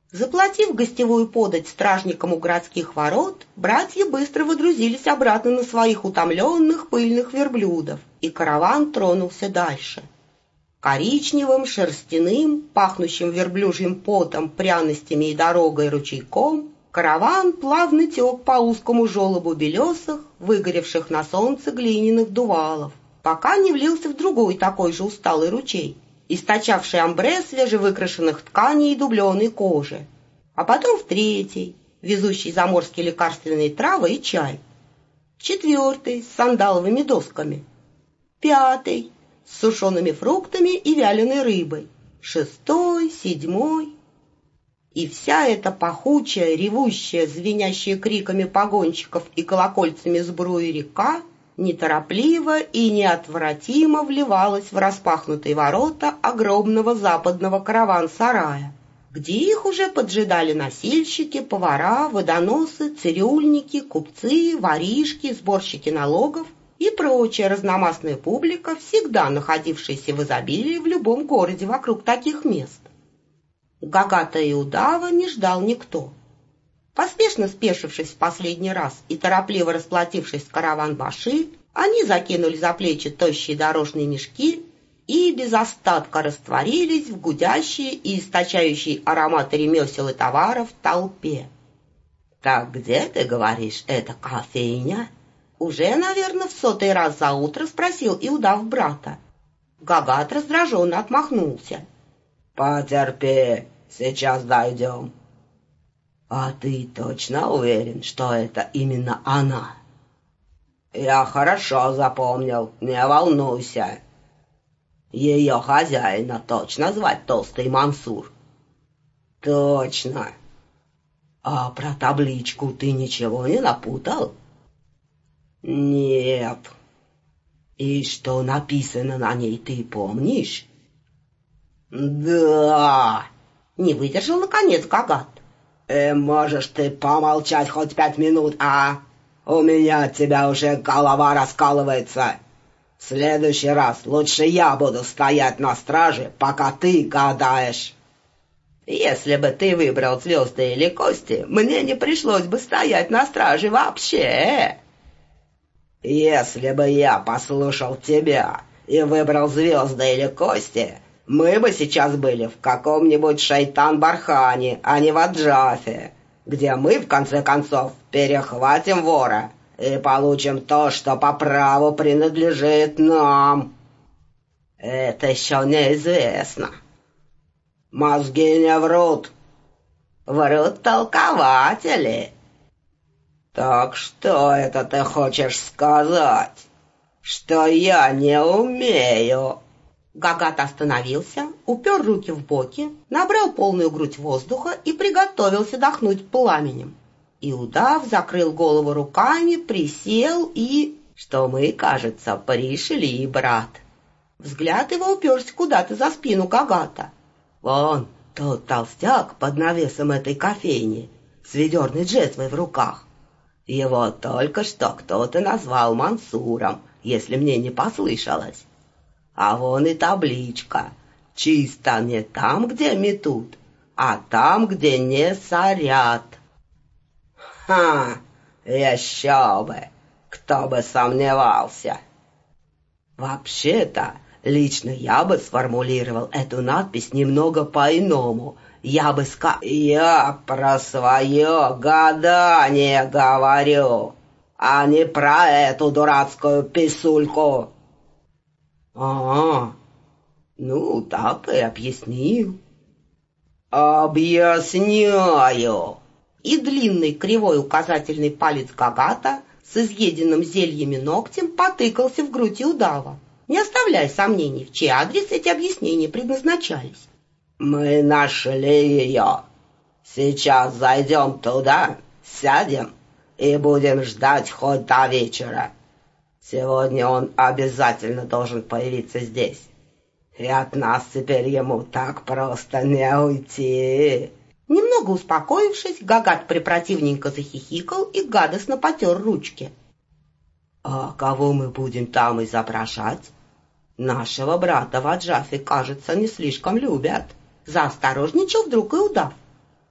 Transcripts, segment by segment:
Заплатив гостевую подать стражникам у городских ворот, братья быстро выдрузились обратно на своих утомленных пыльных верблюдов, и караван тронулся дальше. Коричневым, шерстяным, пахнущим верблюжьим потом, пряностями и дорогой ручейком, караван плавно тек по узкому желобу белесых, выгоревших на солнце глиняных дувалов, пока не влился в другой такой же усталый ручей, источавший амбре свежевыкрашенных тканей и дубленой кожи, а потом в третий, везущий заморские лекарственные травы и чай, в четвертый с сандаловыми досками, пятый с сушеными фруктами и вяленой рыбой, шестой, седьмой. И вся эта пахучая, ревущая, звенящая криками погонщиков и колокольцами сбруи река неторопливо и неотвратимо вливалась в распахнутые ворота огромного западного караван-сарая, где их уже поджидали носильщики, повара, водоносы, цирюльники, купцы, воришки, сборщики налогов и прочая разномастная публика, всегда находившаяся в изобилии в любом городе вокруг таких мест. Гагата и удава не ждал никто. Поспешно спешившись в последний раз и торопливо расплатившись с караван-баши, они закинули за плечи тощие дорожные мешки и без остатка растворились в гудящей и источающей ароматы ремесел и товаров толпе. «Так где, ты говоришь, это кофейня?» Уже, наверное, в 100-й раз за утро спросил Иудав брата. Гагат раздраженно отмахнулся. «Потерпи, сейчас дойдем». «А ты точно уверен, что это именно она?» «Я хорошо запомнил, не волнуйся. Ее хозяина точно звать Толстый Мансур?» «Точно». «А про табличку ты ничего не напутал?» «Нет». «И что написано на ней, ты помнишь?» «Да!» — не выдержал наконец Гагат. «Можешь ты помолчать хоть 5 минут, а? У меня от тебя уже голова раскалывается. В следующий раз лучше я буду стоять на страже, пока ты гадаешь». «Если бы ты выбрал звезды или кости, мне не пришлось бы стоять на страже вообще». «Если бы я послушал тебя и выбрал звезды или кости, мы бы сейчас были в каком-нибудь Шайтан-Бархане, а не в Аджафе, где мы, в конце концов, перехватим вора и получим то, что по праву принадлежит нам». «Это еще неизвестно». «Мозги не врут». «Врут толкователи». «Так что это ты хочешь сказать? Что я не умею?» Гагат остановился, упер руки в боки, набрал полную грудь воздуха и приготовился дохнуть пламенем. Иудав закрыл голову руками, присел и... Что мы, кажется, пришли, брат. Взгляд его уперся куда-то за спину Гагата. Вон тот толстяк под навесом этой кофейни с ведерной джезвой в руках. Его только что кто-то назвал Мансуром, если мне не послышалось. А вон и табличка. Чисто не там, где метут, а там, где не сорят. Ха, еще бы, кто бы сомневался. Вообще-то, лично я бы сформулировал эту надпись немного по-иному. Я бы Я про свое гадание говорю, а не про эту дурацкую писульку. Ну, так и объяснил. Объясняю. И длинный кривой указательный палец Гагата с изъеденным зельями ногтем потыкался в грудь удава, не оставляя сомнений, в чей адрес эти объяснения предназначались. Мы нашли ее. Сейчас зайдем туда, сядем и будем ждать хоть до вечера. Сегодня он обязательно должен появиться здесь. И от нас теперь ему так просто не уйти». Немного успокоившись, Гагат препротивненько захихикал и гадостно потер ручки. «А кого мы будем там изображать? Нашего брата в Аджафе, кажется, не слишком любят». Заосторожничал вдруг Иудав.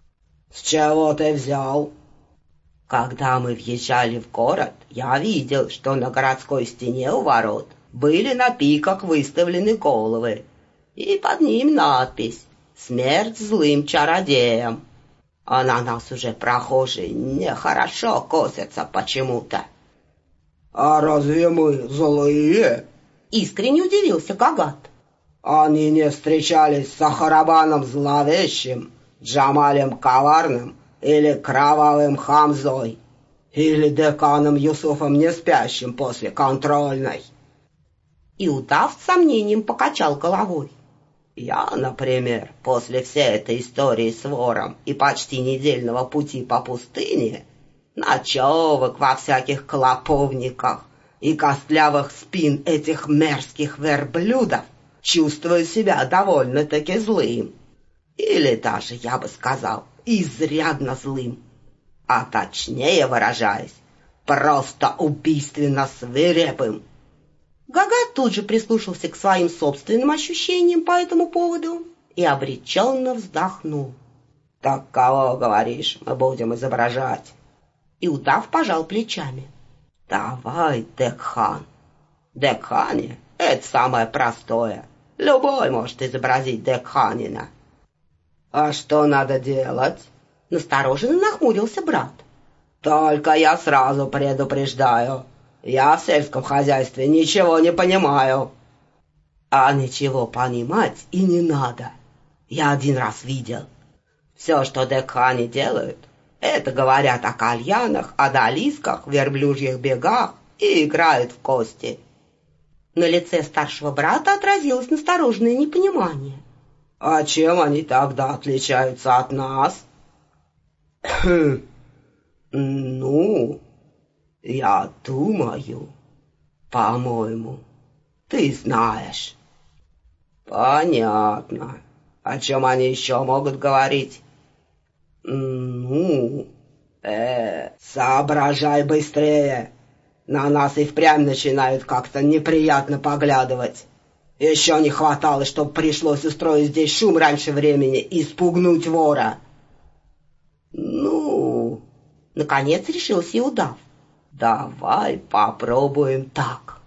С чего ты взял? Когда мы въезжали в город, я видел, что на городской стене у ворот были на пиках выставлены головы, и под ним надпись «Смерть злым чародеям». А на нас уже прохожие нехорошо косятся почему-то. А разве мы злые? Искренне удивился Гагат. Они не встречались с Ахарабаном зловещим, Джамалем коварным или кровавым Хамзой, или деканом Юсуфом неспящим после контрольной. И удав с сомнением покачал головой. Я, например, после всей этой истории с вором и почти недельного пути по пустыне, ночевок во всяких клоповниках и костлявых спин этих мерзких верблюдов, чувствую себя довольно-таки злым. Или даже, я бы сказал, изрядно злым. А точнее выражаясь, просто убийственно свирепым. Гагат тут же прислушался к своим собственным ощущениям по этому поводу и обреченно вздохнул. «Так кого, говоришь, мы будем изображать?» И удав пожал плечами. «Давай, Декхан. Декхане — это самое простое. Любой может изобразить Декханина». «А что надо делать?» Настороженно нахмурился брат. «Только я сразу предупреждаю. Я в сельском хозяйстве ничего не понимаю». «А ничего понимать и не надо. Я один раз видел. Все, что Декхани делают, это говорят о кальянах, одолисках, верблюжьих бегах и играют в кости». На лице старшего брата отразилось настороженное непонимание. «А чем они тогда отличаются от нас?» «Ну, я думаю, по-моему, ты знаешь». «Понятно. О чем они еще могут говорить?» «Ну, соображай быстрее. На нас и впрямь начинают как-то неприятно поглядывать. Еще не хватало, чтобы пришлось устроить здесь шум раньше времени и спугнуть вора». «Ну...» Наконец решился и удав. «Давай попробуем так.